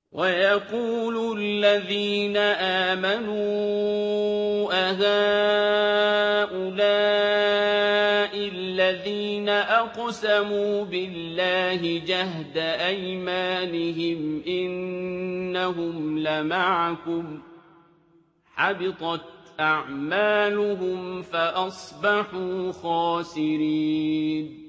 وَيَقُولُ الَّذِينَ آمَنُوا أَهَٰؤُلَاءِ الَّذِينَ أَقْسَمُوا بِاللَّهِ جَهْدَ أَيْمَانِهِمْ إِنَّهُمْ لَمَعَكُمْ ۚ حَبِطَتْ أَعْمَالُهُمْ فَأَصْبَحُوا خَاسِرِينَ